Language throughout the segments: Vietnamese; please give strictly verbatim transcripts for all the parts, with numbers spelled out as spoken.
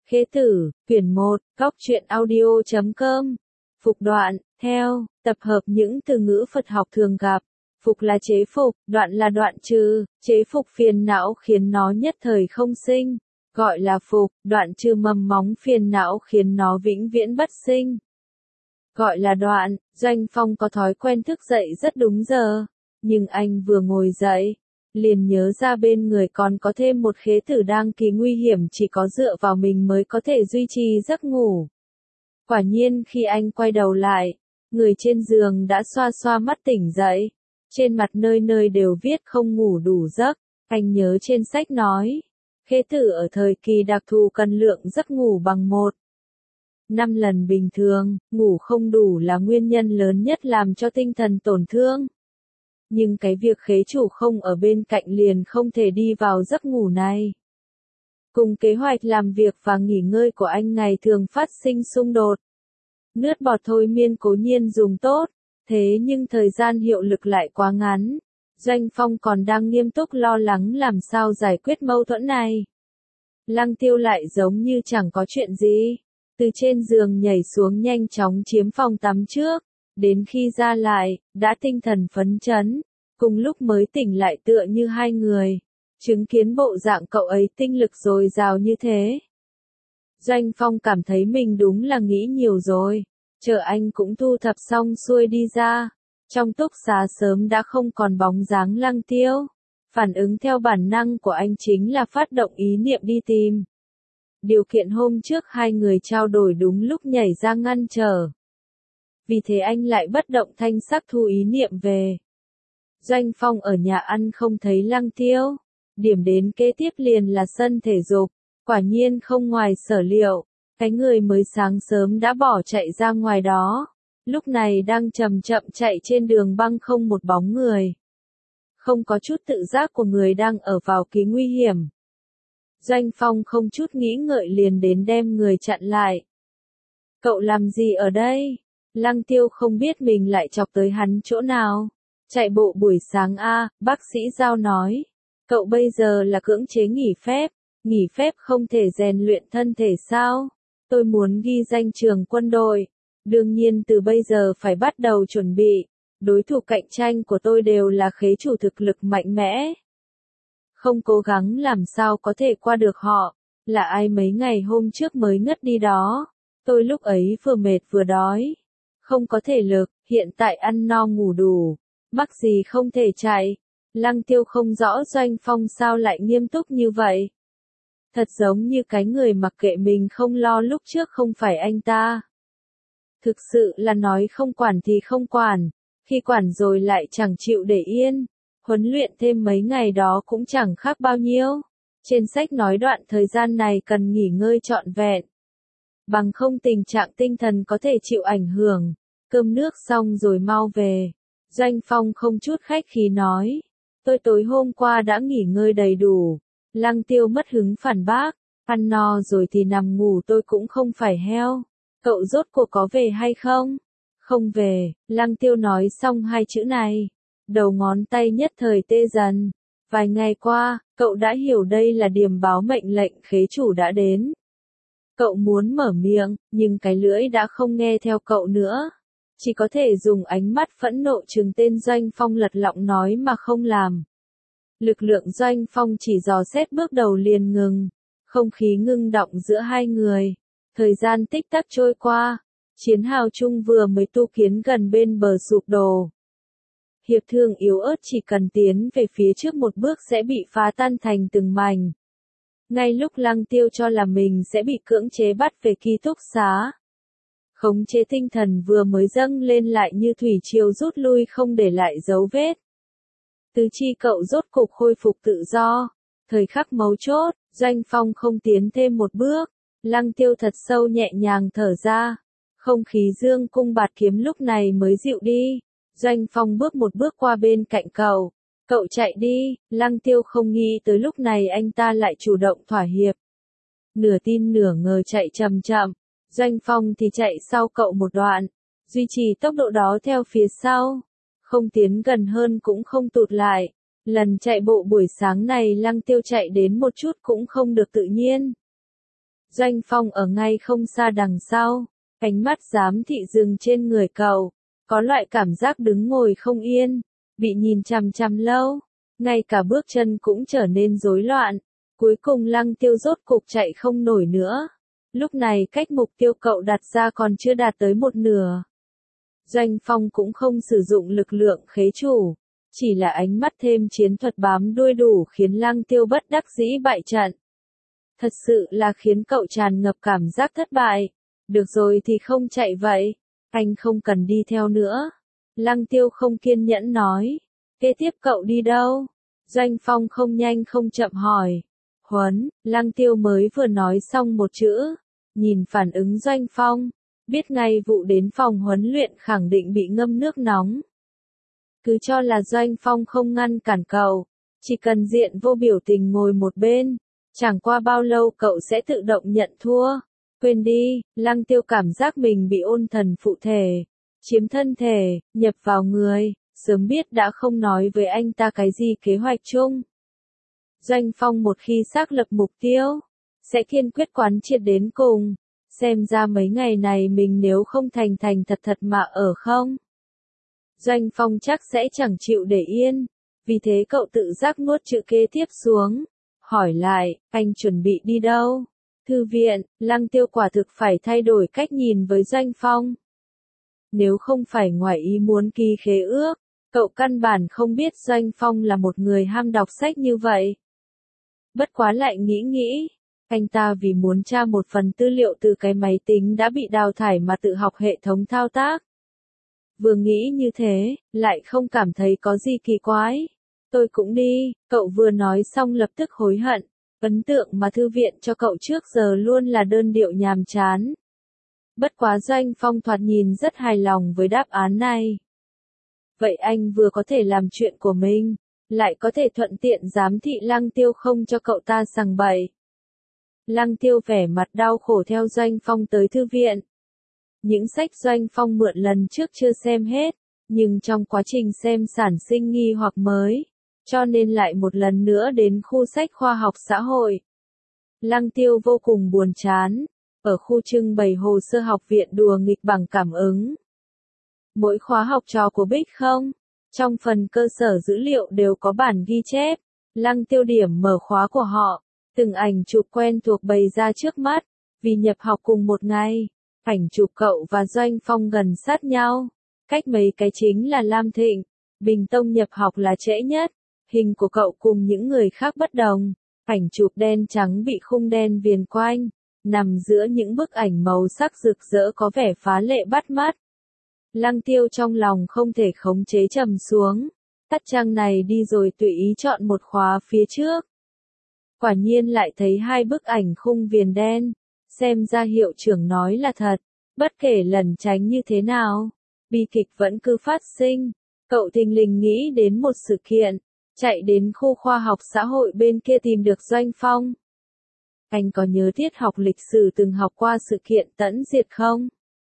Khế tử, quyển một, góc truyện audio chấm com. Phục đoạn, theo, tập hợp những từ ngữ Phật học thường gặp. Phục là chế phục, đoạn là đoạn trừ, chế phục phiền não khiến nó nhất thời không sinh. Gọi là phục, đoạn trừ mầm móng phiền não khiến nó vĩnh viễn bất sinh. Gọi là đoạn. Doanh Phong có thói quen thức dậy rất đúng giờ. Nhưng anh vừa ngồi dậy, liền nhớ ra bên người còn có thêm một khế tử đang kỳ nguy hiểm, chỉ có dựa vào mình mới có thể duy trì giấc ngủ. Quả nhiên khi anh quay đầu lại, người trên giường đã xoa xoa mắt tỉnh dậy. Trên mặt nơi nơi đều viết không ngủ đủ giấc. Anh nhớ trên sách nói, khế tử ở thời kỳ đặc thù cần lượng giấc ngủ bằng một năm lần bình thường. Ngủ không đủ là nguyên nhân lớn nhất làm cho tinh thần tổn thương. Nhưng cái việc khế chủ không ở bên cạnh liền không thể đi vào giấc ngủ này. Cùng kế hoạch làm việc và nghỉ ngơi của anh ngày thường phát sinh xung đột. Nước bọt thôi miên cố nhiên dùng tốt, thế nhưng thời gian hiệu lực lại quá ngắn. Doanh Phong còn đang nghiêm túc lo lắng làm sao giải quyết mâu thuẫn này. Lăng Tiêu lại giống như chẳng có chuyện gì. Từ trên giường nhảy xuống nhanh chóng chiếm phòng tắm trước. Đến khi ra lại, đã tinh thần phấn chấn, cùng lúc mới tỉnh lại tựa như hai người. Chứng kiến bộ dạng cậu ấy tinh lực dồi dào như thế. Doanh Phong cảm thấy mình đúng là nghĩ nhiều rồi. Chờ anh cũng thu thập xong xuôi đi ra. Trong túc xá sớm đã không còn bóng dáng Lăng Tiêu. Phản ứng theo bản năng của anh chính là phát động ý niệm đi tìm. Điều kiện hôm trước hai người trao đổi đúng lúc nhảy ra ngăn trở. Vì thế anh lại bất động thanh sắc thu ý niệm về. Doanh Phong ở nhà ăn không thấy Lăng Tiêu. Điểm đến kế tiếp liền là sân thể dục. Quả nhiên không ngoài sở liệu. Cái người mới sáng sớm đã bỏ chạy ra ngoài đó. Lúc này đang chậm chậm chạy trên đường băng không một bóng người. Không có chút tự giác của người đang ở vào kỳ nguy hiểm. Doanh Phong không chút nghĩ ngợi liền đến đem người chặn lại. Cậu làm gì ở đây? Lăng Tiêu không biết mình lại chọc tới hắn chỗ nào. Chạy bộ buổi sáng a, bác sĩ Giao nói. Cậu bây giờ là cưỡng chế nghỉ phép. Nghỉ phép không thể rèn luyện thân thể sao? Tôi muốn ghi danh trường quân đội. Đương nhiên từ bây giờ phải bắt đầu chuẩn bị. Đối thủ cạnh tranh của tôi đều là khế chủ thực lực mạnh mẽ. Không cố gắng làm sao có thể qua được họ. Là ai mấy ngày hôm trước mới ngất đi đó. Tôi lúc ấy vừa mệt vừa đói. Không có thể lực, hiện tại ăn no ngủ đủ. Mắc gì không thể chạy. Lăng Tiêu không rõ Doanh Phong sao lại nghiêm túc như vậy. Thật giống như cái người mặc kệ mình không lo lúc trước không phải anh ta. Thực sự là nói không quản thì không quản. Khi quản rồi lại chẳng chịu để yên. Huấn luyện thêm mấy ngày đó cũng chẳng khác bao nhiêu. Trên sách nói đoạn thời gian này cần nghỉ ngơi trọn vẹn. Bằng không tình trạng tinh thần có thể chịu ảnh hưởng. Cơm nước xong rồi mau về. Doanh Phong không chút khách khí nói. Tôi tối hôm qua đã nghỉ ngơi đầy đủ. Lăng Tiêu mất hứng phản bác. Ăn no rồi thì nằm ngủ, tôi cũng không phải heo. Cậu rốt cuộc có về hay không? Không về. Lăng Tiêu nói xong hai chữ này. Đầu ngón tay nhất thời tê dần. Vài ngày qua, cậu đã hiểu đây là điềm báo mệnh lệnh khế chủ đã đến. Cậu muốn mở miệng, nhưng cái lưỡi đã không nghe theo cậu nữa. Chỉ có thể dùng ánh mắt phẫn nộ trừng tên Doanh Phong, lật lọng nói mà không làm. Lực lượng Doanh Phong chỉ dò xét bước đầu liền ngừng. Không khí ngưng động giữa hai người. Thời gian tích tắc trôi qua. Chiến hào chung vừa mới tu kiến gần bên bờ sụp đổ. Hiệp thương yếu ớt chỉ cần tiến về phía trước một bước sẽ bị phá tan thành từng mảnh. Ngay lúc Lăng Tiêu cho là mình sẽ bị cưỡng chế bắt về ký túc xá. Khống chế tinh thần vừa mới dâng lên lại như thủy triều rút lui không để lại dấu vết. Tứ chi cậu rốt cục khôi phục tự do. Thời khắc mấu chốt, Doanh Phong không tiến thêm một bước. Lăng Tiêu thật sâu nhẹ nhàng thở ra. Không khí dương cung bạt kiếm lúc này mới dịu đi. Doanh Phong bước một bước qua bên cạnh cậu. Cậu chạy đi. Lăng Tiêu không nghĩ tới lúc này anh ta lại chủ động thỏa hiệp. Nửa tin nửa ngờ chạy chậm chậm. Doanh Phong thì chạy sau cậu một đoạn. Duy trì tốc độ đó theo phía sau. Không tiến gần hơn cũng không tụt lại. Lần chạy bộ buổi sáng này Lăng Tiêu chạy đến một chút cũng không được tự nhiên. Doanh Phong ở ngay không xa đằng sau, ánh mắt giám thị dừng trên người cậu, có loại cảm giác đứng ngồi không yên, bị nhìn chằm chằm lâu, ngay cả bước chân cũng trở nên rối loạn, cuối cùng Lăng Tiêu rốt cục chạy không nổi nữa. Lúc này cách mục tiêu cậu đặt ra còn chưa đạt tới một nửa. Doanh Phong cũng không sử dụng lực lượng khế chủ, chỉ là ánh mắt thêm chiến thuật bám đuôi đủ khiến Lăng Tiêu bất đắc dĩ bại trận. Thật sự là khiến cậu tràn ngập cảm giác thất bại. Được rồi thì không chạy vậy, anh không cần đi theo nữa. Lăng Tiêu không kiên nhẫn nói. Kế tiếp cậu đi đâu? Doanh Phong không nhanh không chậm hỏi. Huấn, Lăng Tiêu mới vừa nói xong một chữ. Nhìn phản ứng Doanh Phong, biết ngay vụ đến phòng huấn luyện khẳng định bị ngâm nước nóng. Cứ cho là Doanh Phong không ngăn cản cậu, chỉ cần diện vô biểu tình ngồi một bên, chẳng qua bao lâu cậu sẽ tự động nhận thua. Quên đi, Lăng Tiêu cảm giác mình bị ôn thần phụ thể, chiếm thân thể, nhập vào người, sớm biết đã không nói với anh ta cái gì kế hoạch chung. Doanh Phong một khi xác lập mục tiêu, sẽ kiên quyết quán triệt đến cùng, xem ra mấy ngày này mình nếu không thành thành thật thật mà ở không. Doanh Phong chắc sẽ chẳng chịu để yên, vì thế cậu tự giác nuốt chữ kế tiếp xuống, hỏi lại, anh chuẩn bị đi đâu? Thư viện. Lăng Tiêu quả thực phải thay đổi cách nhìn với Doanh Phong. Nếu không phải ngoài ý muốn ký khế ước, cậu căn bản không biết Doanh Phong là một người ham đọc sách như vậy. Bất quá lại nghĩ nghĩ, anh ta vì muốn tra một phần tư liệu từ cái máy tính đã bị đào thải mà tự học hệ thống thao tác. Vừa nghĩ như thế, lại không cảm thấy có gì kỳ quái. Tôi cũng đi, cậu vừa nói xong lập tức hối hận. Ấn tượng mà thư viện cho cậu trước giờ luôn là đơn điệu nhàm chán. Bất quá Doanh Phong thoạt nhìn rất hài lòng với đáp án này. Vậy anh vừa có thể làm chuyện của mình, lại có thể thuận tiện giám thị Lăng Tiêu không cho cậu ta sằng bậy. Lăng Tiêu vẻ mặt đau khổ theo Doanh Phong tới thư viện. Những sách Doanh Phong mượn lần trước chưa xem hết, nhưng trong quá trình xem sản sinh nghi hoặc mới, cho nên lại một lần nữa đến khu sách khoa học xã hội. Lăng Tiêu vô cùng buồn chán, ở khu trưng bày hồ sơ học viện đùa nghịch bằng cảm ứng. Mỗi khóa học trò của Bích không, trong phần cơ sở dữ liệu đều có bản ghi chép, Lăng Tiêu điểm mở khóa của họ, từng ảnh chụp quen thuộc bày ra trước mắt, vì nhập học cùng một ngày, ảnh chụp cậu và Doanh Phong gần sát nhau, cách mấy cái chính là Lam Thịnh, Bình Tông nhập học là trễ nhất. Hình của cậu cùng những người khác bất đồng, ảnh chụp đen trắng bị khung đen viền quanh, nằm giữa những bức ảnh màu sắc rực rỡ có vẻ phá lệ bắt mắt. Lăng Tiêu trong lòng không thể khống chế trầm xuống, tắt trang này đi rồi tùy ý chọn một khóa phía trước. Quả nhiên lại thấy hai bức ảnh khung viền đen, xem ra hiệu trưởng nói là thật, bất kể lẩn tránh như thế nào, bi kịch vẫn cứ phát sinh. Cậu thình lình nghĩ đến một sự kiện. Chạy đến khu khoa học xã hội bên kia tìm được Doanh Phong. Anh có nhớ tiết học lịch sử từng học qua sự kiện Tẫn Diệt không?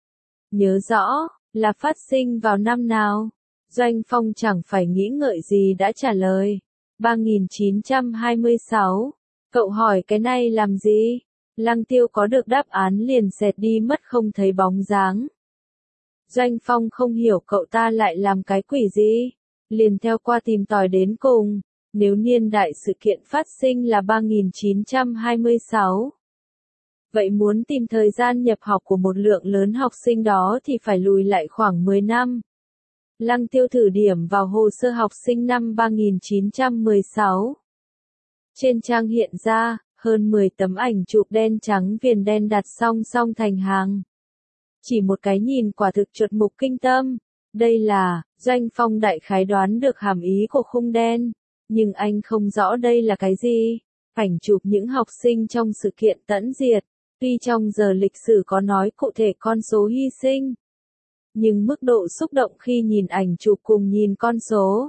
Nhớ rõ, là phát sinh vào năm nào? Doanh Phong chẳng phải nghĩ ngợi gì đã trả lời. ba nghìn chín trăm hai mươi sáu. Cậu hỏi cái này làm gì? Lăng Tiêu có được đáp án liền xẹt đi mất không thấy bóng dáng. Doanh Phong không hiểu cậu ta lại làm cái quỷ gì. Liền theo qua tìm tòi đến cùng, nếu niên đại sự kiện phát sinh là ba nghìn chín trăm hai mươi sáu. Vậy muốn tìm thời gian nhập học của một lượng lớn học sinh đó thì phải lùi lại khoảng mười năm. Lăng Tiêu thử điểm vào hồ sơ học sinh năm ba nghìn chín trăm mười sáu. Trên trang hiện ra, hơn mười tấm ảnh chụp đen trắng viền đen đặt song song thành hàng. Chỉ một cái nhìn quả thực chuột mục kinh tâm. Đây là, Doanh Phong đại khái đoán được hàm ý của khung đen, nhưng anh không rõ đây là cái gì. Ảnh chụp những học sinh trong sự kiện Tẫn Diệt, tuy trong giờ lịch sử có nói cụ thể con số hy sinh, nhưng mức độ xúc động khi nhìn ảnh chụp cùng nhìn con số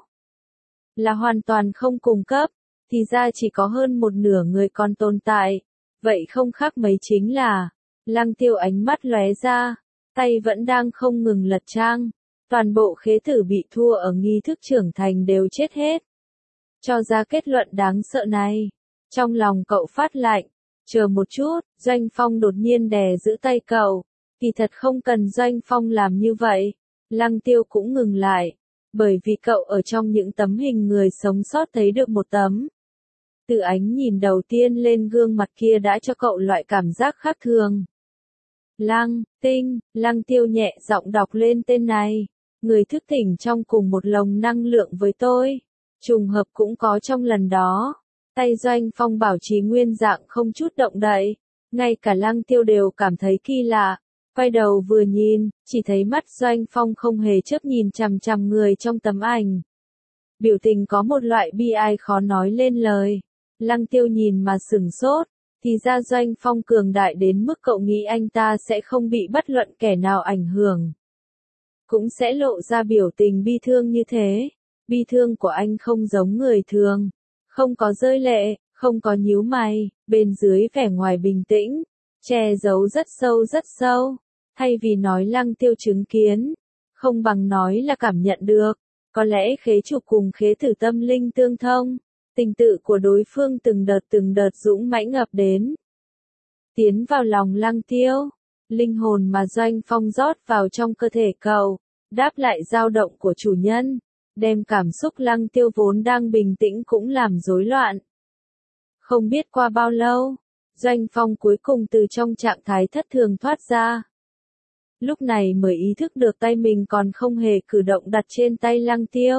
là hoàn toàn không cùng cấp, thì ra chỉ có hơn một nửa người còn tồn tại. Vậy không khác mấy chính là, Lăng Tiêu ánh mắt lóe ra, tay vẫn đang không ngừng lật trang. Toàn bộ khế thử bị thua ở nghi thức trưởng thành đều chết hết. Cho ra kết luận đáng sợ này. Trong lòng cậu phát lạnh. Chờ một chút, Doanh Phong đột nhiên đè giữ tay cậu. Kỳ thật không cần Doanh Phong làm như vậy. Lăng Tiêu cũng ngừng lại. Bởi vì cậu ở trong những tấm hình người sống sót thấy được một tấm. Từ ánh nhìn đầu tiên lên gương mặt kia đã cho cậu loại cảm giác khác thường. Lăng, Tinh, Lăng Tiêu nhẹ giọng đọc lên tên này. Người thức tỉnh trong cùng một lồng năng lượng với tôi. Trùng hợp cũng có trong lần đó. Tay Doanh Phong bảo trì nguyên dạng không chút động đậy. Ngay cả Lăng Tiêu đều cảm thấy kỳ lạ. Quay đầu vừa nhìn, chỉ thấy mắt Doanh Phong không hề chớp nhìn chằm chằm người trong tấm ảnh. Biểu tình có một loại bi ai khó nói lên lời. Lăng Tiêu nhìn mà sửng sốt. Thì ra Doanh Phong cường đại đến mức cậu nghĩ anh ta sẽ không bị bất luận kẻ nào ảnh hưởng. Cũng sẽ lộ ra biểu tình bi thương như thế. Bi thương của anh không giống người thường. Không có rơi lệ, không có nhíu mày, bên dưới vẻ ngoài bình tĩnh. Che giấu rất sâu rất sâu. Thay vì nói Lăng Tiêu chứng kiến. Không bằng nói là cảm nhận được. Có lẽ khế trục cùng khế thử tâm linh tương thông. Tình tự của đối phương từng đợt từng đợt dũng mãnh ập đến. Tiến vào lòng Lăng Tiêu. Linh hồn mà Doanh Phong rót vào trong cơ thể cậu. Đáp lại dao động của chủ nhân. Đem cảm xúc Lăng Tiêu vốn đang bình tĩnh cũng làm rối loạn. Không biết qua bao lâu. Doanh Phong cuối cùng từ trong trạng thái thất thường thoát ra. Lúc này mới ý thức được tay mình còn không hề cử động đặt trên tay Lăng Tiêu.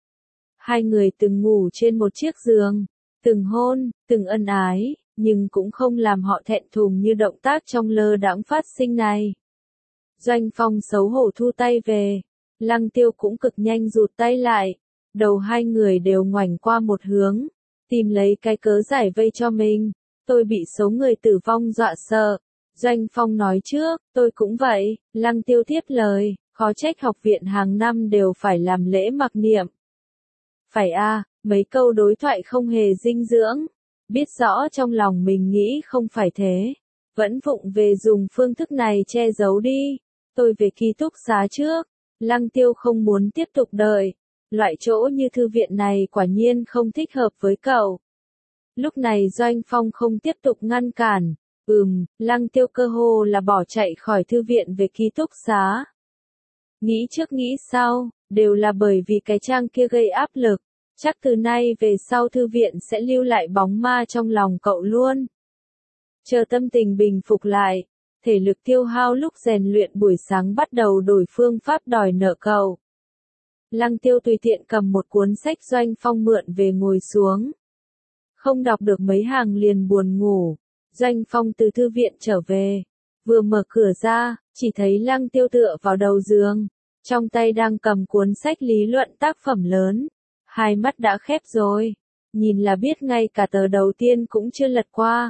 Hai người từng ngủ trên một chiếc giường, từng hôn, từng ân ái, nhưng cũng không làm họ thẹn thùng như động tác trong lơ đãng phát sinh này. Doanh Phong xấu hổ thu tay về, Lăng Tiêu cũng cực nhanh rụt tay lại, đầu hai người đều ngoảnh qua một hướng, tìm lấy cái cớ giải vây cho mình. Tôi bị số người tử vong dọa sợ. Doanh Phong nói trước, tôi cũng vậy. Lăng Tiêu tiếp lời, khó trách học viện hàng năm đều phải làm lễ mặc niệm. Phải a, mấy câu đối thoại không hề dinh dưỡng. Biết rõ trong lòng mình nghĩ không phải thế. Vẫn vụng về dùng phương thức này che giấu đi. Tôi về ký túc xá trước. Lăng Tiêu không muốn tiếp tục đợi. Loại chỗ như thư viện này quả nhiên không thích hợp với cậu. Lúc này Doanh Phong không tiếp tục ngăn cản. Ừm, Lăng Tiêu cơ hồ là bỏ chạy khỏi thư viện về ký túc xá. Nghĩ trước nghĩ sau, đều là bởi vì cái trang kia gây áp lực. Chắc từ nay về sau thư viện sẽ lưu lại bóng ma trong lòng cậu luôn. Chờ tâm tình bình phục lại, thể lực tiêu hao lúc rèn luyện buổi sáng bắt đầu đổi phương pháp đòi nợ cậu. Lăng Tiêu tùy tiện cầm một cuốn sách Doanh Phong mượn về ngồi xuống. Không đọc được mấy hàng liền buồn ngủ. Doanh Phong từ thư viện trở về. Vừa mở cửa ra, chỉ thấy Lăng Tiêu tựa vào đầu giường. Trong tay đang cầm cuốn sách lý luận tác phẩm lớn. Hai mắt đã khép rồi. Nhìn là biết ngay cả tờ đầu tiên cũng chưa lật qua.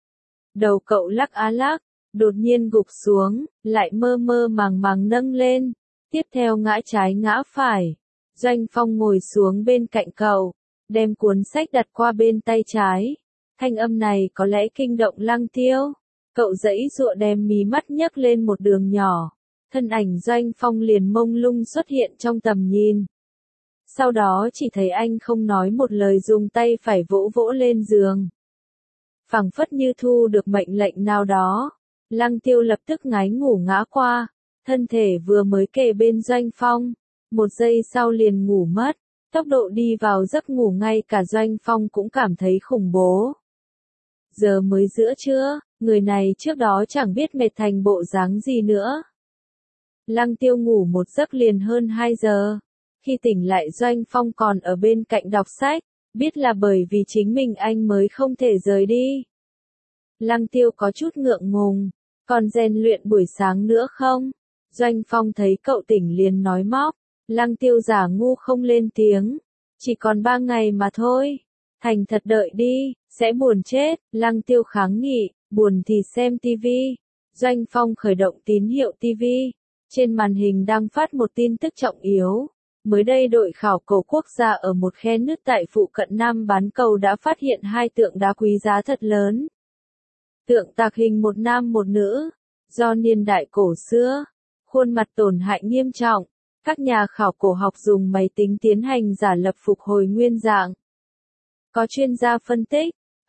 Đầu cậu lắc á lắc, đột nhiên gục xuống, lại mơ mơ màng màng nâng lên. Tiếp theo ngã trái ngã phải. Doanh Phong ngồi xuống bên cạnh cậu, đem cuốn sách đặt qua bên tay trái. Thanh âm này có lẽ kinh động Lăng Tiêu. Cậu giãy giụa đem mí mắt nhấc lên một đường nhỏ. Thân ảnh Doanh Phong liền mông lung xuất hiện trong tầm nhìn. Sau đó chỉ thấy anh không nói một lời dùng tay phải vỗ vỗ lên giường. Phảng phất như thu được mệnh lệnh nào đó. Lăng Tiêu lập tức ngái ngủ ngã qua. Thân thể vừa mới kề bên Doanh Phong. Một giây sau liền ngủ mất. Tốc độ đi vào giấc ngủ ngay cả Doanh Phong cũng cảm thấy khủng bố. Giờ mới giữa trưa, người này trước đó chẳng biết mệt thành bộ dáng gì nữa. Lăng Tiêu ngủ một giấc liền hơn hai giờ. Khi tỉnh lại Doanh Phong còn ở bên cạnh đọc sách, biết là bởi vì chính mình anh mới không thể rời đi. Lăng Tiêu có chút ngượng ngùng, còn rèn luyện buổi sáng nữa không? Doanh Phong thấy cậu tỉnh liền nói móc, Lăng Tiêu giả ngu không lên tiếng. Chỉ còn ba ngày mà thôi. Thành thật đợi đi, sẽ buồn chết. Lăng Tiêu kháng nghị, buồn thì xem tivi. Doanh Phong khởi động tín hiệu tivi. Trên màn hình đang phát một tin tức trọng yếu. Mới đây đội khảo cổ quốc gia ở một khe nứt tại phụ cận Nam Bán Cầu đã phát hiện hai tượng đá quý giá thật lớn. Tượng tạc hình một nam một nữ, do niên đại cổ xưa, khuôn mặt tổn hại nghiêm trọng. Các nhà khảo cổ học dùng máy tính tiến hành giả lập phục hồi nguyên dạng. Có chuyên gia phân tích,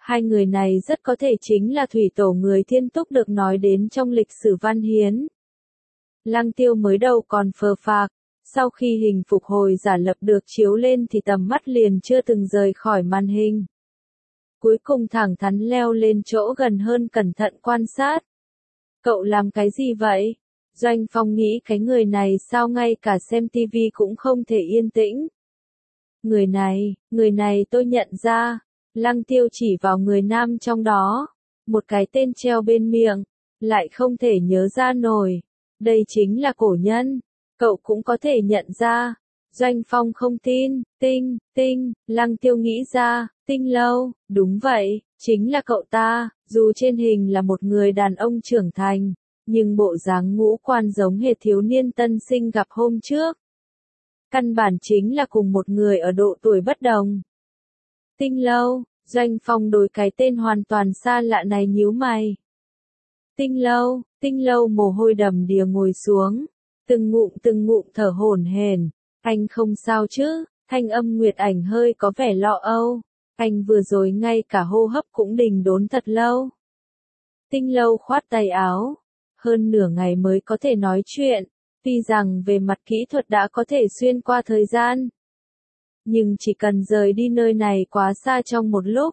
Hai người này rất có thể chính là thủy tổ người Thiên Túc được nói đến trong lịch sử văn hiến. Lăng Tiêu mới đầu còn phờ phạc, sau khi hình phục hồi giả lập được chiếu lên thì tầm mắt liền chưa từng rời khỏi màn hình. Cuối cùng thẳng thắn leo lên chỗ gần hơn cẩn thận quan sát. Cậu làm cái gì vậy? Doanh Phong nghĩ cái người này sao ngay cả xem tivi cũng không thể yên tĩnh. Người này, người này tôi nhận ra. Lăng Tiêu chỉ vào người nam trong đó. Một cái tên treo bên miệng. Lại không thể nhớ ra nổi. Đây chính là cổ nhân. Cậu cũng có thể nhận ra. Doanh Phong không tin. Tinh, tinh, Lăng Tiêu nghĩ ra. Tinh Lâu, đúng vậy, chính là cậu ta. Dù trên hình là một người đàn ông trưởng thành, nhưng bộ dáng ngũ quan giống hệt thiếu niên tân sinh gặp hôm trước. Căn bản chính là cùng một người ở độ tuổi bất đồng. Tinh Lâu, Doanh Phong đối cái tên hoàn toàn xa lạ này nhíu mày. Tinh Lâu, Tinh Lâu mồ hôi đầm đìa ngồi xuống, từng ngụm từng ngụm thở hổn hển. Anh không sao chứ? Thanh âm Nguyệt Ảnh hơi có vẻ lo âu. Anh vừa rồi ngay cả hô hấp cũng đình đốn thật lâu. Tinh Lâu khoát tay áo. Hơn nửa ngày mới có thể nói chuyện. Tuy rằng về mặt kỹ thuật đã có thể xuyên qua thời gian. Nhưng chỉ cần rời đi nơi này quá xa trong một lúc.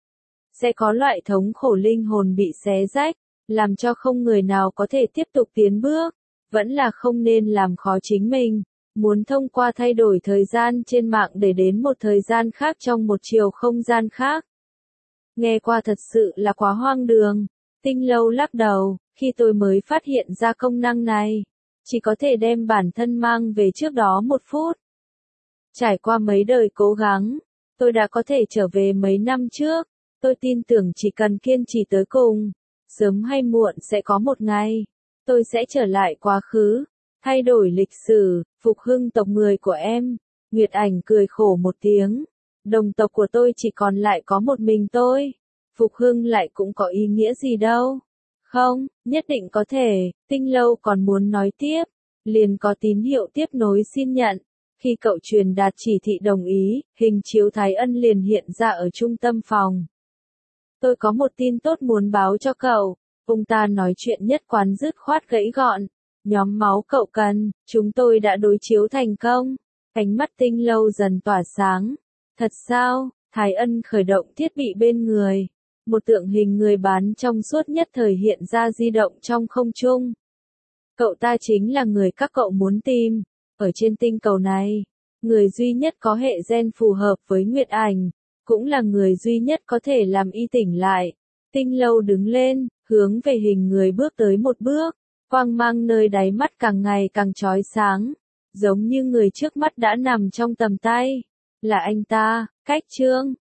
Sẽ có loại thống khổ linh hồn bị xé rách. Làm cho không người nào có thể tiếp tục tiến bước. Vẫn là không nên làm khó chính mình. Muốn thông qua thay đổi thời gian trên mạng để đến một thời gian khác trong một chiều không gian khác. Nghe qua thật sự là quá hoang đường. Tinh Lâu lắc đầu, khi tôi mới phát hiện ra công năng này. Chỉ có thể đem bản thân mang về trước đó một phút. Trải qua mấy đời cố gắng, tôi đã có thể trở về mấy năm trước. Tôi tin tưởng chỉ cần kiên trì tới cùng, sớm hay muộn sẽ có một ngày. Tôi sẽ trở lại quá khứ. Thay đổi lịch sử, phục hưng tộc người của em. Nguyệt Ảnh cười khổ một tiếng. Đồng tộc của tôi chỉ còn lại có một mình tôi. Phục hưng lại cũng có ý nghĩa gì đâu. Không, nhất định có thể. Tinh Lâu còn muốn nói tiếp. Liền có tín hiệu tiếp nối xin nhận. Khi cậu truyền đạt chỉ thị đồng ý, hình chiếu Thái Ân liền hiện ra ở trung tâm phòng. Tôi có một tin tốt muốn báo cho cậu. Ông ta nói chuyện nhất quán dứt khoát gãy gọn. Nhóm máu cậu cần, chúng tôi đã đối chiếu thành công. Ánh mắt Tinh Lâu dần tỏa sáng. Thật sao? Thái Ân khởi động thiết bị bên người. Một tượng hình người bán trong suốt nhất thời hiện ra di động trong không trung. Cậu ta chính là người các cậu muốn tìm. Ở trên tinh cầu này, người duy nhất có hệ gen phù hợp với Nguyệt Ảnh, cũng là người duy nhất có thể làm y tỉnh lại. Tinh Lâu đứng lên, hướng về hình người bước tới một bước. Quang mang nơi đáy mắt càng ngày càng chói sáng, giống như người trước mắt đã nằm trong tầm tay. Là anh ta, Cách Trương,